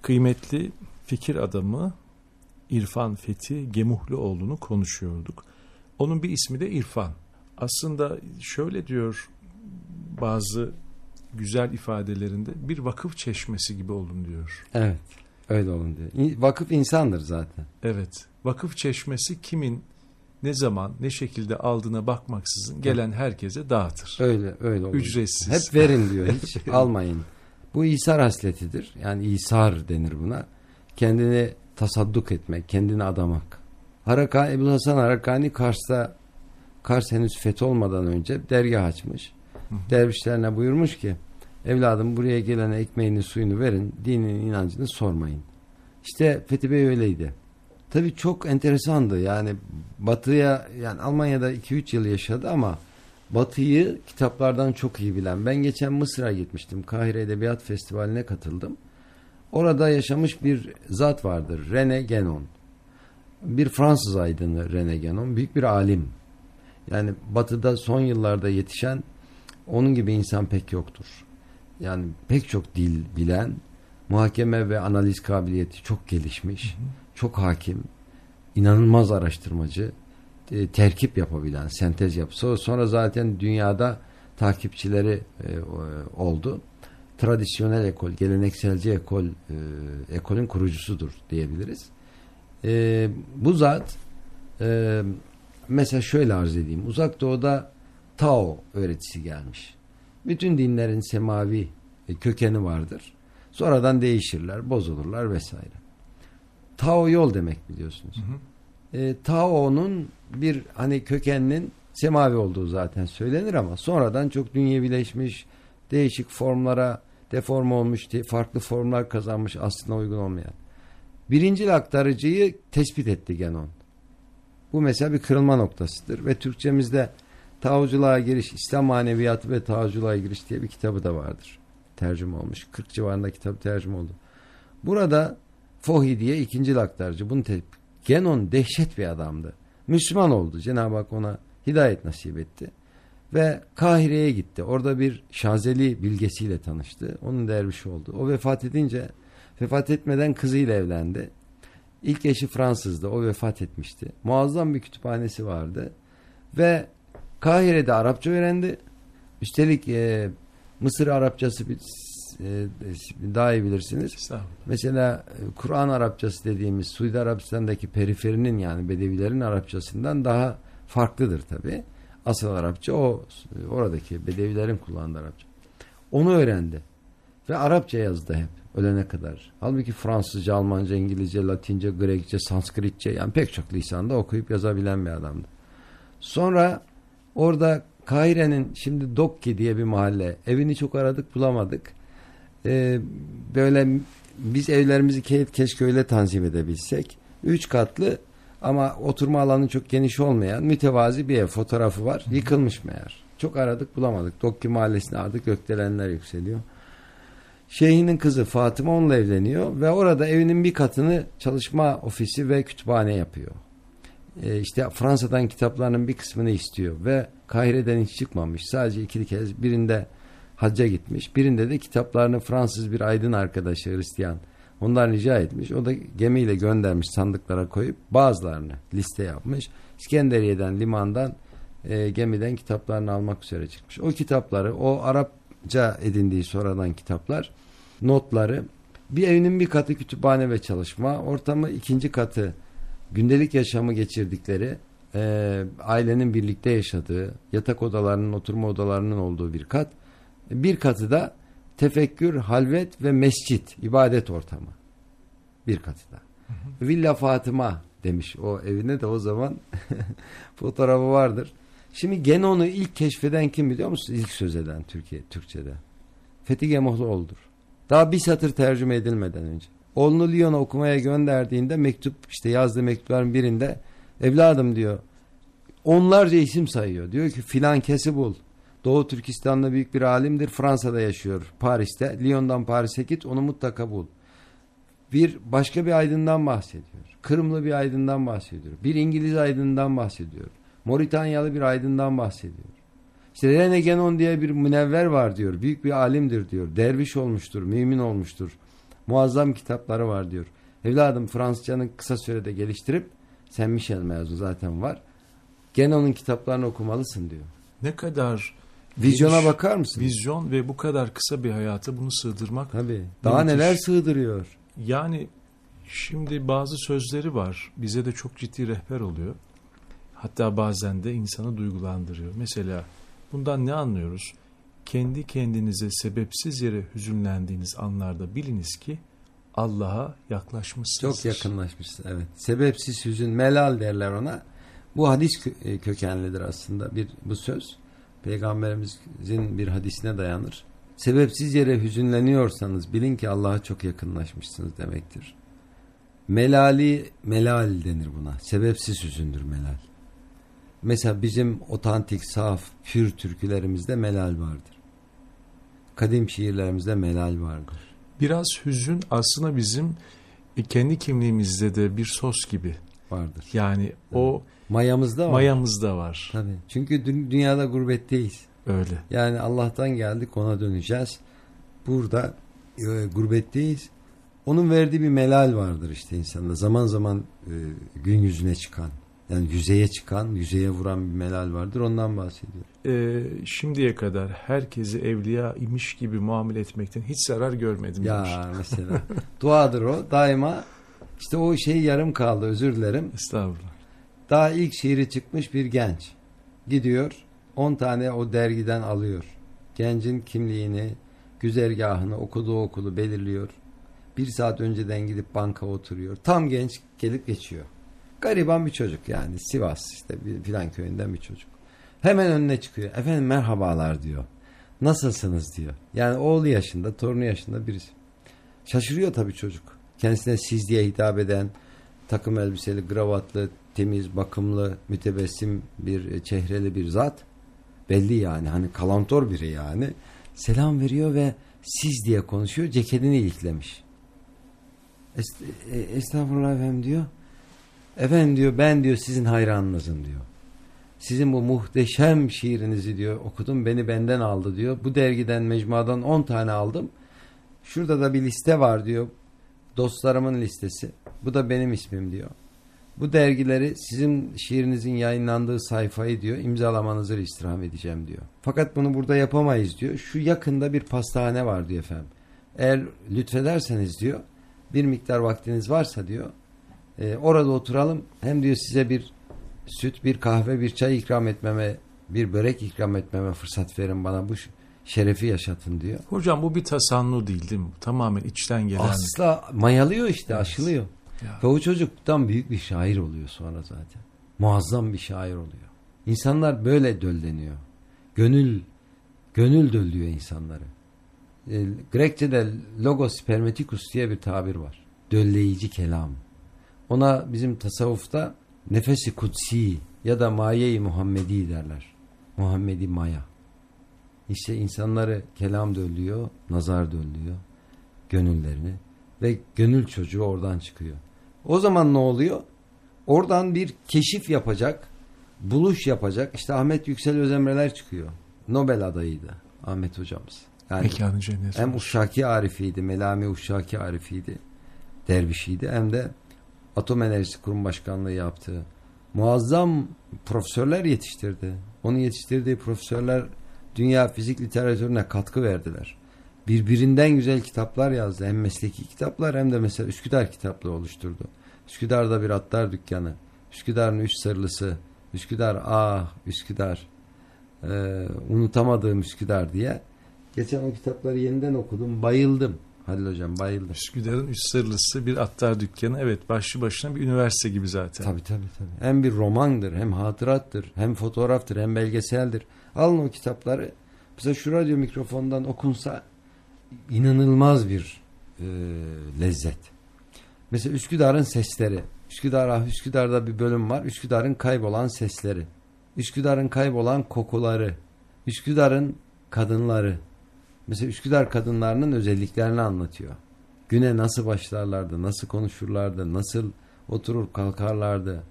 Kıymetli fikir adamı İrfan Fethi Gemuhluoğlu'nu konuşuyorduk. Onun bir ismi de İrfan. Aslında şöyle diyor bazı güzel ifadelerinde, bir vakıf çeşmesi gibi olun diyor. Evet, öyle olun diyor. Vakıf insandır zaten. Evet, vakıf çeşmesi kimin ne zaman ne şekilde aldığına bakmaksızın gelen herkese dağıtır. Öyle olur. Ücretsiz. Hep verin diyor, hiç almayın. Bu İsar hasletidir. Yani İsar denir buna. Kendini tasadduk etmek, kendini adamak. Ebu Hasan Harakani Kars henüz fetholmadan önce dergah açmış. Dervişlerine buyurmuş ki, evladım buraya gelene ekmeğini suyunu verin, dininin inancını sormayın. İşte Fethi Bey öyleydi. Tabii çok enteresandı. Yani Batı'ya, yani Almanya'da 2-3 yıl yaşadı ama Batı'yı kitaplardan çok iyi bilen. Ben geçen Mısır'a gitmiştim. Kahire Edebiyat Festivali'ne katıldım. Orada yaşamış bir zat vardır. René Guénon. Bir Fransız aydını René Guénon. Büyük bir alim. Yani Batı'da son yıllarda yetişen onun gibi insan pek yoktur. Yani pek çok dil bilen, muhakeme ve analiz kabiliyeti çok gelişmiş, çok hakim, inanılmaz araştırmacı, terkip yapabilen, sentez yapısı. Sonra zaten dünyada takipçileri oldu. Tradisyonel ekol, gelenekselci ekolün kurucusudur diyebiliriz. Bu zat mesela şöyle arz edeyim. Uzak Doğu'da Tao öğretisi gelmiş. Bütün dinlerin semavi kökeni vardır. Sonradan değişirler, bozulurlar vesaire. Tao yol demek biliyorsunuz. Tao'nun bir hani kökeninin semavi olduğu zaten söylenir ama sonradan çok dünyevileşmiş, değişik formlara deforme olmuş, farklı formlar kazanmış, aslında uygun olmayan. Birincil aktarıcıyı tespit etti Guénon. Bu mesela bir kırılma noktasıdır ve Türkçemizde Taoculuğa Giriş, İslam Maneviyatı ve Taoculuğa Giriş diye bir kitabı da vardır. Tercüme olmuş. 40 civarında kitap tercüme oldu. Burada Fohi diye ikincil aktarıcı. Bunu Guénon dehşet bir adamdı. Müslüman oldu. Cenab-ı Hak ona hidayet nasip etti. Ve Kahire'ye gitti. Orada bir Şazeli bilgesiyle tanıştı. Onun dervişi oldu. O vefat edince, vefat etmeden kızıyla evlendi. İlk eşi Fransızdı. O vefat etmişti. Muazzam bir kütüphanesi vardı. Ve Kahire'de Arapça öğrendi. Üstelik Mısır Arapçası daha iyi bilirsiniz. Mesela Kur'an Arapçası dediğimiz Suudi Arabistan'daki periferinin, yani Bedevilerin Arapçasından daha farklıdır tabii. Asıl Arapça oradaki Bedevilerin kullandığı Arapça. Onu öğrendi. Ve Arapça yazdı hep ölene kadar. Halbuki Fransızca, Almanca, İngilizce, Latince, Grekçe, Sanskritçe, yani pek çok lisanda okuyup yazabilen bir adamdı. Sonra orada Kahire'nin şimdi Dokki diye bir mahalle. Evini çok aradık, bulamadık. Böyle biz evlerimizi keşke öyle tanzim edebilsek. 3 katlı ama oturma alanı çok geniş olmayan mütevazi bir ev, fotoğrafı var. Yıkılmış meğer. Çok aradık, bulamadık. Dokki mahallesine artık gökdelenler yükseliyor. Şeyhinin kızı Fatıma onunla evleniyor ve orada evinin bir katını çalışma ofisi ve kütüphane yapıyor. İşte Fransa'dan kitaplarının bir kısmını istiyor ve Kahire'den hiç çıkmamış. Sadece 2 kez, birinde hacca gitmiş, birinde de kitaplarını Fransız bir aydın arkadaşı Hristiyan ondan rica etmiş. O da gemiyle göndermiş, sandıklara koyup bazılarını liste yapmış. İskenderiye'den, limandan gemiden kitaplarını almak üzere çıkmış. O kitapları, o Arapça edindiği sonradan kitaplar, notları, bir evinin bir katı kütüphane ve çalışma ortamı, 2. katı gündelik yaşamı geçirdikleri, ailenin birlikte yaşadığı, yatak odalarının, oturma odalarının olduğu bir kat. Bir katı da tefekkür, halvet ve mescit, ibadet ortamı. Bir katı da. Villa Fatıma demiş o evine de, o zaman fotoğrafı vardır. Şimdi Guénon'u ilk keşfeden kim biliyor musunuz? İlk söz eden Türkçe'de. Fethi Gemuhluoğlu'dur. Daha bir satır tercüme edilmeden önce. Oğlunu Lyon'a okumaya gönderdiğinde mektup, işte yazdığı mektupların birinde, evladım diyor, onlarca isim sayıyor. Diyor ki filan kesi bul. Doğu Türkistan'da büyük bir alimdir. Fransa'da yaşıyor. Paris'te. Lyon'dan Paris'e git. Onu mutlaka bul. Başka bir aydından bahsediyor. Kırımlı bir aydından bahsediyor. Bir İngiliz aydından bahsediyor. Moritanyalı bir aydından bahsediyor. İşte René Guénon diye bir münevver var diyor. Büyük bir alimdir diyor. Derviş olmuştur. Mümin olmuştur. Muazzam kitapları var diyor. Evladım Fransızcanın kısa sürede geliştirip, Saint Michel mezunu zaten var. Gene onun kitaplarını okumalısın diyor. Ne kadar vizyona bakar mısın? Vizyon ve bu kadar kısa bir hayata bunu sığdırmak. Tabii. Daha neler sığdırıyor. Yani şimdi bazı sözleri var. Bize de çok ciddi rehber oluyor. Hatta bazen de insanı duygulandırıyor. Mesela bundan ne anlıyoruz? Kendi kendinize sebepsiz yere hüzünlendiğiniz anlarda biliniz ki Allah'a yaklaşmışsınız. Çok yakınlaşmışsın, evet. Sebepsiz hüzün, melal derler ona. Bu hadis kökenlidir aslında bu söz. Peygamberimizin bir hadisine dayanır. Sebepsiz yere hüzünleniyorsanız bilin ki Allah'a çok yakınlaşmışsınız demektir. Melal denir buna. Sebepsiz hüzündür melal. Mesela bizim otantik, saf, pür türkülerimizde melal vardır. Kadim şiirlerimizde melal vardır. Biraz hüzün aslında bizim kendi kimliğimizde de bir sos gibi vardır. Yani evet. O mayamızda var. Tabii. Çünkü dünyada gurbetteyiz. Öyle. Yani Allah'tan geldik, ona döneceğiz. Burada gurbetteyiz. Onun verdiği bir melal vardır işte insanda. Zaman zaman gün yüzüne çıkan, yani yüzeye çıkan, yüzeye vuran bir melal vardır. Ondan bahsediyor. Şimdiye kadar herkesi evliya imiş gibi muamele etmekten hiç zarar görmedim. Ya mesela. Duadır o. Daima işte o şey yarım kaldı. Özür dilerim. Estağfurullah. Daha ilk şiiri çıkmış bir genç. Gidiyor 10 tane o dergiden alıyor. Gencin kimliğini, güzergahını, okuduğu okulu belirliyor. 1 saat önceden gidip banka oturuyor. Tam genç gelip geçiyor. Gariban bir çocuk yani. Sivas işte filan köyünden bir çocuk. Hemen önüne çıkıyor. Efendim merhabalar diyor. Nasılsınız diyor. Yani oğlu yaşında, torunu yaşında birisi. Şaşırıyor tabii çocuk. Kendisine siz diye hitap eden, takım elbiseli, kravatlı, temiz, bakımlı, mütebessim bir çehreli bir zat. Belli yani. Hani kalantor biri yani. Selam veriyor ve siz diye konuşuyor. Ceketini iliklemiş. Estağfurullah efendim diyor. Efendim diyor, ben diyor sizin hayranınızım diyor. Sizin bu muhteşem şiirinizi diyor okudum, beni benden aldı diyor. Bu dergiden, mecmuadan 10 tane aldım. Şurada da bir liste var diyor. Dostlarımın listesi. Bu da benim ismim diyor. Bu dergileri sizin şiirinizin yayınlandığı sayfayı diyor imzalamanızı istirham edeceğim diyor. Fakat bunu burada yapamayız diyor. Şu yakında bir pastane var diyor efendim. Eğer lütfederseniz diyor, bir miktar vaktiniz varsa diyor, orada oturalım. Hem diyor size bir süt, bir kahve, bir çay ikram etmeme, bir börek ikram etmeme fırsat verin, bana bu şerefi yaşatın diyor. Hocam bu bir tasannu değil mi? Tamamen içten gelen. Asla mayalıyor işte, evet. Aşılıyor. Ya. Ve o çocuktan büyük bir şair oluyor sonra zaten. Muazzam bir şair oluyor. İnsanlar böyle dölleniyor. Gönül döllüyor insanları. Grekçe'de logos spermatikus diye bir tabir var. Dölleyici kelam. Ona bizim tasavvufta nefesi kutsi ya da maye-i Muhammedi derler. Muhammedi maya. İşte insanları kelam döllüyor, nazar döllüyor, gönüllerini ve gönül çocuğu oradan çıkıyor. O zaman ne oluyor? Oradan bir keşif yapacak, buluş yapacak. İşte Ahmet Yüksel Özemreler çıkıyor. Nobel adayıydı Ahmet hocamız. Yani mekanı cennet. Hem Uşşaki Arifiydi, Melami Uşşaki Arifiydi, dervişiydi, hem de Atom Enerjisi Kurum Başkanlığı yaptı. Muazzam profesörler yetiştirdi. Onun yetiştirdiği profesörler dünya fizik literatürüne katkı verdiler. Birbirinden güzel kitaplar yazdı. Hem mesleki kitaplar hem de mesela Üsküdar kitaplığı oluşturdu. Üsküdar'da bir atlar dükkanı. Üsküdar'ın 3 sırlısı. Üsküdar, Üsküdar. Unutamadığım Üsküdar diye. Geçen o kitapları yeniden okudum. Bayıldım. Halil Hocam, bayıldım. Üsküdar'ın 3 sırlısı, bir atlar dükkanı. Evet, başlı başına bir üniversite gibi zaten. Tabii. Hem bir romandır, hem hatırattır, hem fotoğraftır, hem belgeseldir. Alın o kitapları. Mesela şu radyo mikrofondan okunsa inanılmaz bir lezzet. Mesela Üsküdar'ın sesleri. Üsküdar'da bir bölüm var. Üsküdar'ın kaybolan sesleri. Üsküdar'ın kaybolan kokuları. Üsküdar'ın kadınları. Mesela Üsküdar kadınlarının özelliklerini anlatıyor. Güne nasıl başlarlardı, nasıl konuşurlardı, nasıl oturur kalkarlardı.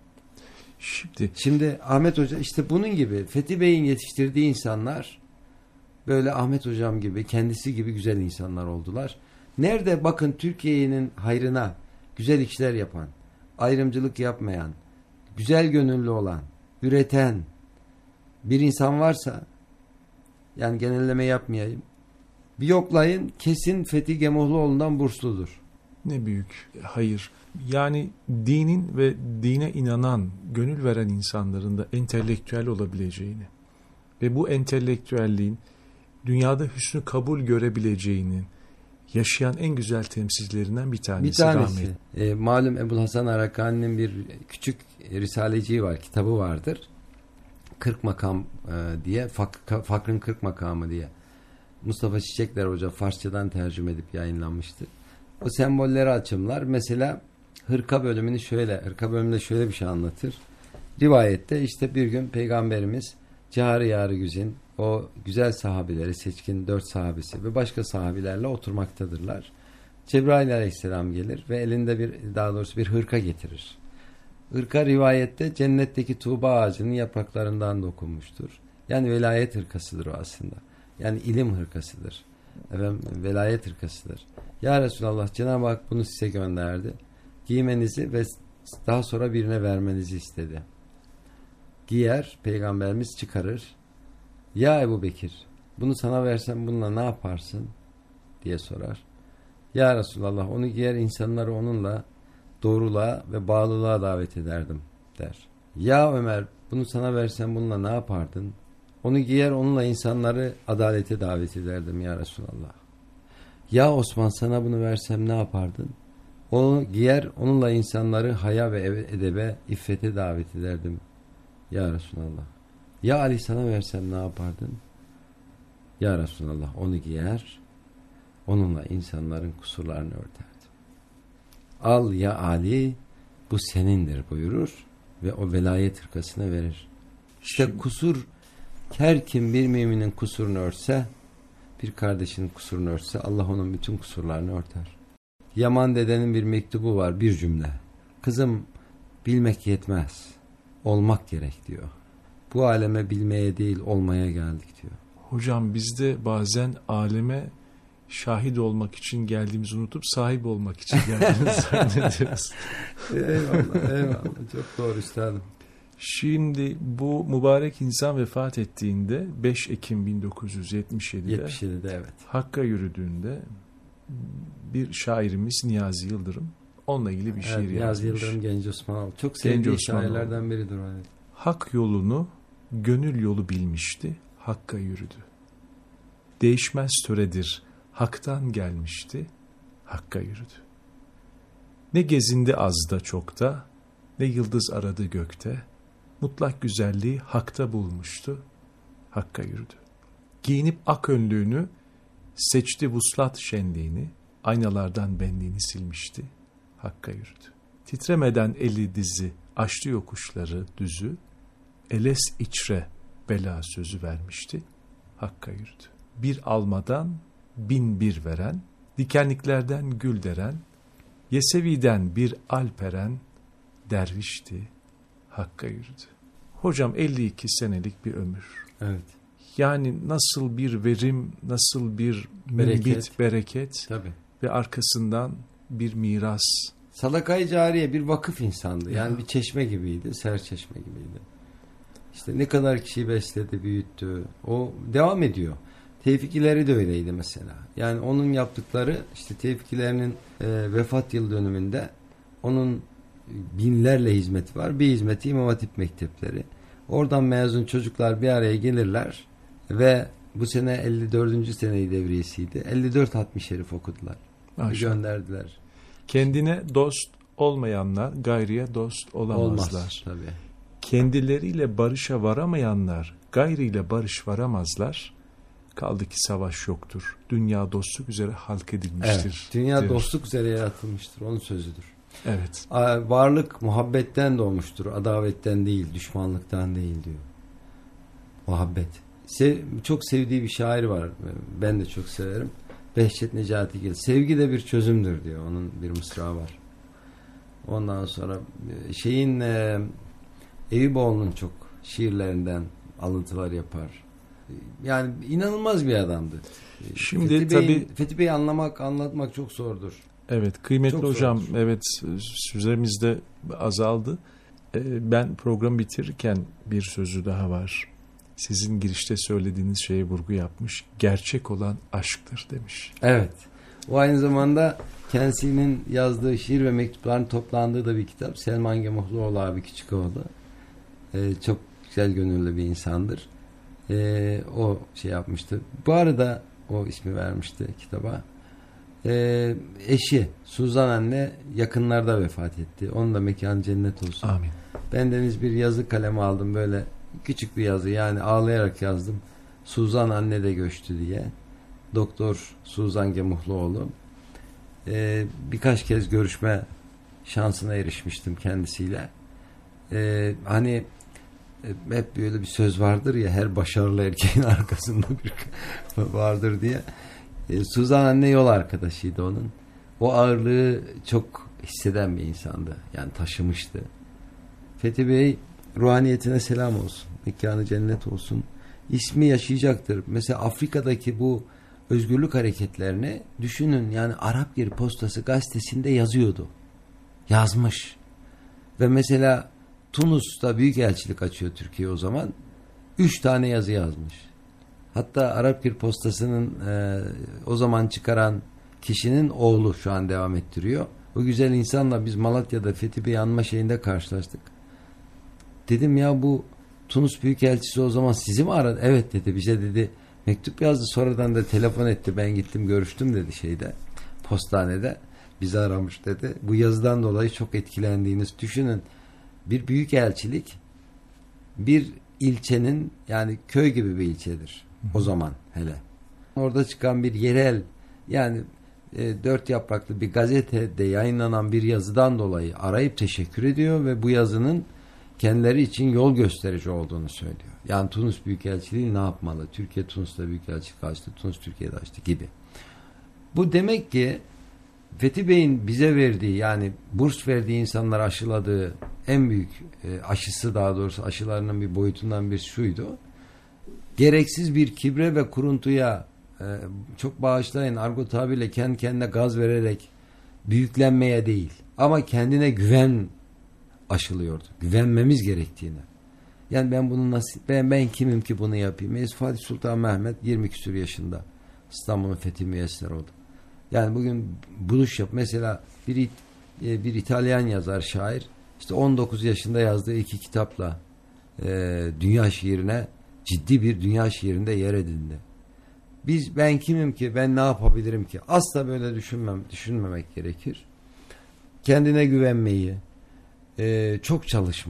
Şimdi Ahmet Hoca işte bunun gibi, Fethi Bey'in yetiştirdiği insanlar böyle Ahmet Hocam gibi, kendisi gibi güzel insanlar oldular. Nerede bakın Türkiye'nin hayrına güzel işler yapan, ayrımcılık yapmayan, güzel gönüllü olan, üreten bir insan varsa, yani genelleme yapmayayım, bir yoklayın, kesin Fethi Gemuhluoğlu'ndan bursludur. Ne büyük hayır. Yani dinin ve dine inanan, gönül veren insanların da entelektüel olabileceğini ve bu entelektüelliğin dünyada hüsnü kabul görebileceğini yaşayan en güzel temsilcilerinden bir tanesi. Malum Ebu Hasan Arakani'nin bir küçük risaleciği var, kitabı vardır. 40 makam diye, Fakrın 40 makamı diye. Mustafa Çiçekler Hoca Farsçadan tercüme edip yayınlanmıştır. O sembolleri açımlar. Mesela hırka bölümünü hırka bölümünde şöyle bir şey anlatır. Rivayette işte bir gün Peygamberimiz Cihar-ı Yar-ı Güzin, o güzel sahabeleri, seçkin 4 sahabesi ve başka sahabilerle oturmaktadırlar. Cebrail Aleyhisselam gelir ve elinde bir hırka getirir. Hırka rivayette cennetteki tuğba ağacının yapraklarından dokunmuştur. Yani velayet hırkasıdır o aslında. Yani ilim hırkasıdır. Velayet hırkasıdır. Ya Resulallah, Cenab-ı Hak bunu size gönderdi. Giymenizi ve daha sonra birine vermenizi istedi. Giyer, Peygamberimiz çıkarır. Ya Ebu Bekir, bunu sana versem bununla ne yaparsın diye sorar. Ya Resulallah, onu giyer, insanları onunla doğruluğa ve bağlılığa davet ederdim der. Ya Ömer, bunu sana versem bununla ne yapardın? Onu giyer, onunla insanları adalete davet ederdim ya Resulallah. Ya Osman, sana bunu versem ne yapardın? Onu giyer, onunla insanları haya ve edebe, iffete davet ederdim ya Resulallah. Ya Ali, sana versem ne yapardın? Ya Resulallah, onu giyer, onunla insanların kusurlarını örterdim. Al ya Ali, bu senindir buyurur ve o velayet hırkasını verir. İşte kusur, her kim bir müminin kusurunu örtse, bir kardeşinin kusurunu örtse, Allah onun bütün kusurlarını örter. Yaman dedenin bir mektubu var, bir cümle. Kızım, bilmek yetmez, olmak gerek diyor. Bu aleme bilmeye değil, olmaya geldik diyor. Hocam biz de bazen aleme şahit olmak için geldiğimizi unutup sahip olmak için geldiğimizi zannediyoruz. Eyvallah. Çok doğru üstadım. Şimdi bu mübarek insan vefat ettiğinde 5 Ekim 1977'de evet. Hakk'a yürüdüğünde bir şairimiz Niyazi Yıldırım onunla ilgili bir şiir yazmış. Niyazi Yıldırım Genç Osmanoğlu. Çok sevdiği şairlerden biridir o. Evet. Hak yolunu gönül yolu bilmişti, Hakk'a yürüdü. Değişmez töredir, Hak'tan gelmişti, Hakk'a yürüdü. Ne gezindi azda çokta, ne yıldız aradı gökte, mutlak güzelliği Hak'ta bulmuştu, Hakk'a yürüdü. Giyinip ak önlüğünü, seçti vuslat şenliğini, aynalardan benliğini silmişti, Hakk'a yürüdü. Titremeden eli dizi, açtı yokuşları düzü, eles içre bela sözü vermişti, Hakk'a yürüdü. Bir almadan 1001 veren, dikenliklerden gül deren, Yesevi'den bir alperen, dervişti, Hakk'a yürüdü. Hocam 52 senelik bir ömür. Evet. Yani nasıl bir verim, nasıl bir bereket Tabii. Ve arkasından bir miras. Sadaka-i cariye bir vakıf insandı. Yani bir çeşme gibiydi, serçeşme gibiydi. İşte ne kadar kişiyi besledi, büyüttü. O devam ediyor. Tevfikileri de öyleydi mesela. Yani onun yaptıkları, işte Tevfikilerinin vefat yıl dönümünde onun binlerle hizmeti var. Bir hizmeti İmam Hatip mektepleri. Oradan mezun çocuklar bir araya gelirler ve bu sene 54. seneyi devriyesiydi. 54 hatmi şerif okudular. Gönderdiler. Kendine dost olmayanlar gayriye dost olamazlar. Olmaz, tabii. Kendileriyle barışa varamayanlar gayriyle barış varamazlar. Kaldı ki savaş yoktur. Dünya dostluk üzere halk edilmiştir. Evet, dünya dostluk üzere yaratılmıştır. Onun sözüdür. Evet. Varlık muhabbetten doğmuştur. Adavetten değil, düşmanlıktan değil diyor. Muhabbet. Çok sevdiği bir şair var. Ben de çok severim. Behçet Necatigil. Sevgi de bir çözümdür diyor. Onun bir mısra var. Ondan sonra Eyüboğlu'nun çok şiirlerinden alıntılar yapar. Yani inanılmaz bir adamdı. Şimdi Fethi Bey'i anlatmak çok zordur. Evet, kıymetli Çok hocam, zordur. evet, süremiz de azaldı. Ben programı bitirirken bir sözü daha var. Sizin girişte söylediğiniz şeye vurgu yapmış. Gerçek olan aşktır demiş. Evet. O aynı zamanda kendisinin yazdığı şiir ve mektupların toplandığı da bir kitap. Selman Gemuhluoğlu abi Küçükoğlu. Çok güzel gönüllü bir insandır. O şey yapmıştı. Bu arada o ismi vermişti kitaba. Eşi Suzan anne yakınlarda vefat etti. Onun da mekanı cennet olsun. Amin. Bendeniz bir yazı kalemi aldım, böyle küçük bir yazı, yani ağlayarak yazdım. Suzan anne de göçtü diye. Doktor Suzan Gemuhluoğlu. Birkaç kez görüşme şansına erişmiştim kendisiyle. Hani hep böyle bir söz vardır ya, her başarılı erkeğin arkasında bir vardır diye. Suzan anne yol arkadaşıydı onun. O ağırlığı çok hisseden bir insandı. Yani taşımıştı. Fethi Bey ruhaniyetine selam olsun. Mekanı cennet olsun. İsmi yaşayacaktır. Mesela Afrika'daki bu özgürlük hareketlerini düşünün. Yani Arapgir Postası gazetesinde yazıyordu. Yazmış. Ve mesela Tunus'ta büyükelçilik açıyor Türkiye o zaman. 3 tane yazı yazmış. Hatta Arapgir Postası'nın o zaman çıkaran kişinin oğlu şu an devam ettiriyor. O güzel insanla biz Malatya'da Fethi Bey'i anma şeyinde karşılaştık. Dedim ya, bu Tunus Büyükelçisi o zaman sizi mi aradı? Evet dedi, bize dedi mektup yazdı, sonradan da telefon etti, ben gittim görüştüm dedi postanede, bizi aramış dedi. Bu yazıdan dolayı çok etkilendiğiniz, düşünün, bir büyükelçilik bir ilçenin, yani köy gibi bir ilçedir o zaman hele. Orada çıkan bir yerel, yani 4 yapraklı bir gazetede yayınlanan bir yazıdan dolayı arayıp teşekkür ediyor ve bu yazının kendileri için yol gösterici olduğunu söylüyor. Yani Tunus Büyükelçiliği ne yapmalı? Türkiye Tunus'ta büyükelçilik açtı, Tunus Türkiye'de açtı gibi. Bu demek ki Fethi Bey'in bize verdiği, yani burs verdiği insanlara aşıladığı en büyük aşısı, daha doğrusu aşılarının bir boyutundan bir şuydu. Gereksiz bir kibre ve kuruntuya, çok bağışlayın argo tabirle, kendi kendine gaz vererek büyüklenmeye değil, ama kendine güven aşılıyordu. Güvenmemiz gerektiğine. Yani ben bunu nasıl, ben kimim ki bunu yapayım? Fatih Sultan Mehmet 20 küsur yaşında İstanbul'un fethi müyesser oldu. Yani bugün buluş yap. Mesela bir İtalyan yazar, şair, işte 19 yaşında yazdığı 2 kitapla dünya şiirine, ciddi bir dünya şiirinde yer edindi. Ben kimim ki, ben ne yapabilirim ki? Asla böyle düşünmemek gerekir. Kendine güvenmeyi, çok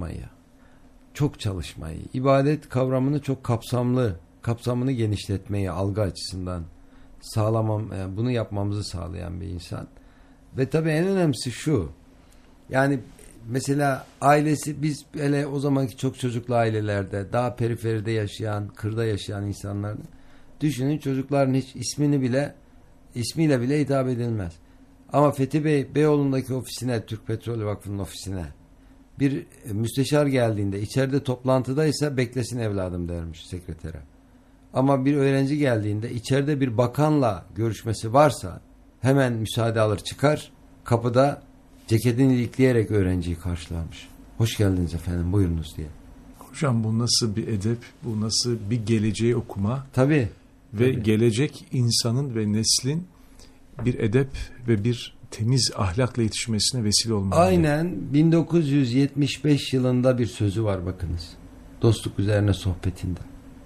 çalışmayı, ibadet kavramını çok kapsamını genişletmeyi, algı açısından bunu yapmamızı sağlayan bir insan. Ve tabii en önemlisi şu, yani mesela ailesi, biz hele o zamanki çok çocuklu ailelerde, daha periferide yaşayan, kırda yaşayan insanlar, düşünün, çocukların hiç ismiyle bile hitap edilmez. Ama Fethi Bey Beyoğlu'ndaki ofisine, Türk Petrol Vakfı'nın ofisine bir müsteşar geldiğinde, içeride toplantıdaysa beklesin evladım dermiş sekretere. Ama bir öğrenci geldiğinde, içeride bir bakanla görüşmesi varsa hemen müsaade alır çıkar, kapıda ceketini ilikleyerek öğrenciyi karşılarmış. Hoş geldiniz efendim, buyurunuz diye. Hocam bu nasıl bir edep, bu nasıl bir geleceği okuma? Tabii. Ve gelecek insanın ve neslin bir edep ve bir temiz ahlakla yetişmesine vesile olmalı. Aynen. 1975 yılında bir sözü var, bakınız. Dostluk üzerine sohbetinde.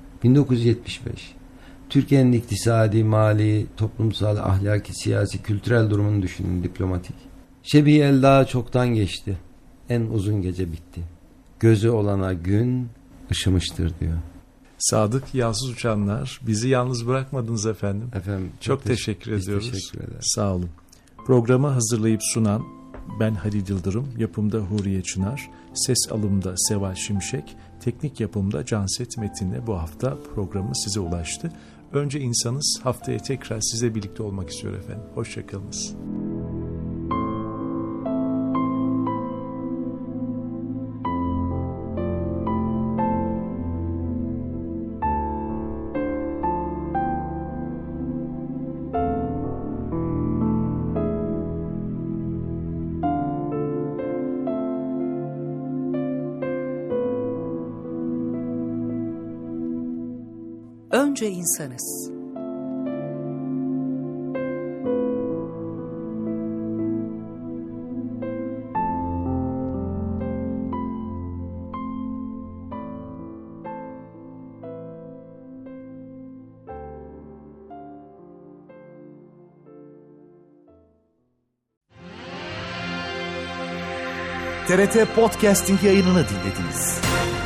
1975. Türkiye'nin iktisadi, mali, toplumsal, ahlaki, siyasi, kültürel durumunu düşünün, diplomatik. Şebi Elda çoktan geçti. En uzun gece bitti. Gözü olana gün ışımıştır diyor. Sadık Yalsız Uçanlar, bizi yalnız bırakmadınız efendim. Efendim çok teşekkür ediyoruz. Teşekkür ederiz. Sağ olun. Programı hazırlayıp sunan ben Halil Yıldırım, yapımda Huriye Çınar, ses alımda Seval Şimşek, teknik yapımda Canset Metin'le bu hafta programı size ulaştı. Önce insanız, haftaya tekrar size birlikte olmak istiyor efendim. Hoşçakalınız. Önce insanız. TRT Podcasting yayınını dinlediniz.